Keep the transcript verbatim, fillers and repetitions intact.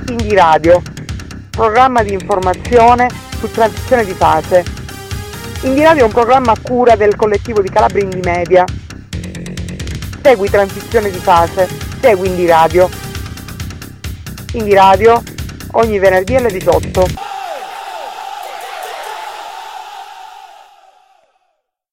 Indie Radio, programma di informazione su transizione di fase. Indie Radio è un programma a cura del collettivo di Calabria Indie Media. Segui Transizione di fase, segui Indie Radio. Indie Radio ogni venerdì alle diciotto.